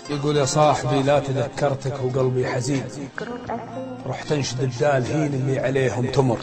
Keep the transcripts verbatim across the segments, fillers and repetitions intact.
يقول يا صاحبي لا تذكرتك وقلبي حزين، رحت انشد الدالهين اللي عليهم تمر.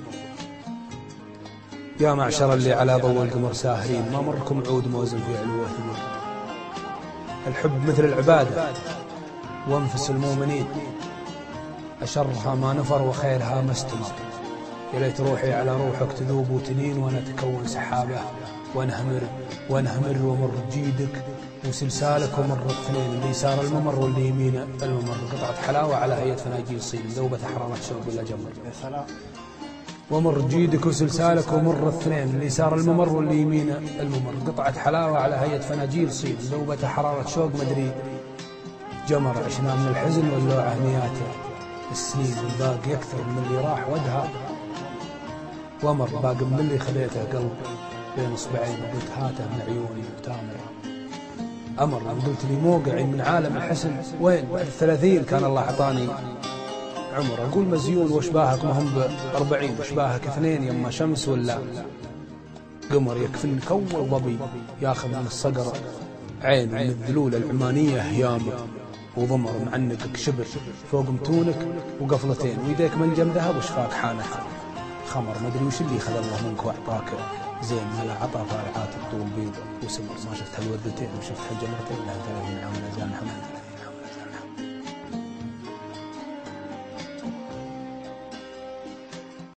يا معشر اللي على ضوء القمر ساهرين، ما مركم عود موزن في علوه ثمر. الحب مثل العبادة وانفس المؤمنين، أشرها ما نفر وخيرها ما استمر. يا ليت روحي على روحك تذوب وتلين، وانا تكون سحابه وانهمر وانهمر ومر جيدك وسلسالك ومر الاثنين، اللي يسار الممر واللي يمين الممر. قطعة حلاوة على هيئة فناجيل صين، ذوبة حرارة شوق ولا جمر. يا سلام. ومر جيدك وسلسالك ومر الاثنين، اللي يسار الممر واللي يمين الممر. قطعة حلاوة على هيئة فناجيل صين، ذوبة حرارة شوق مدري جمر. عشنا من الحزن واللوعة مئات السنين، والباقي أكثر من اللي راح ودها ومر. باقي من اللي خليته قلب بين اصبعين، وقلت هاته من عيوني وتامر أمر. قلت لي موقعي من عالم الحسن وين؟ بعد الثلاثين كان الله أعطاني عمر. أقول مزيون وشباهك ما هم بأربعين، وشباهك اثنين يما شمس ولا قمر. يكفن كول ضبي ياخذ من الصقر عين، من الذلول العمانية هيام وضمر. معنقك شبر فوق متونك وقفلتين، ويديك منجم ذهب وشفاك حانه خمر. مدري وش اللي خذ الله منك واعطاك زين، هلا عطى فارعات الطول بيض وسمر. ما شفت هالوردتين وشفت هالجمرتين لها ثلاثين عام لا زال محمد.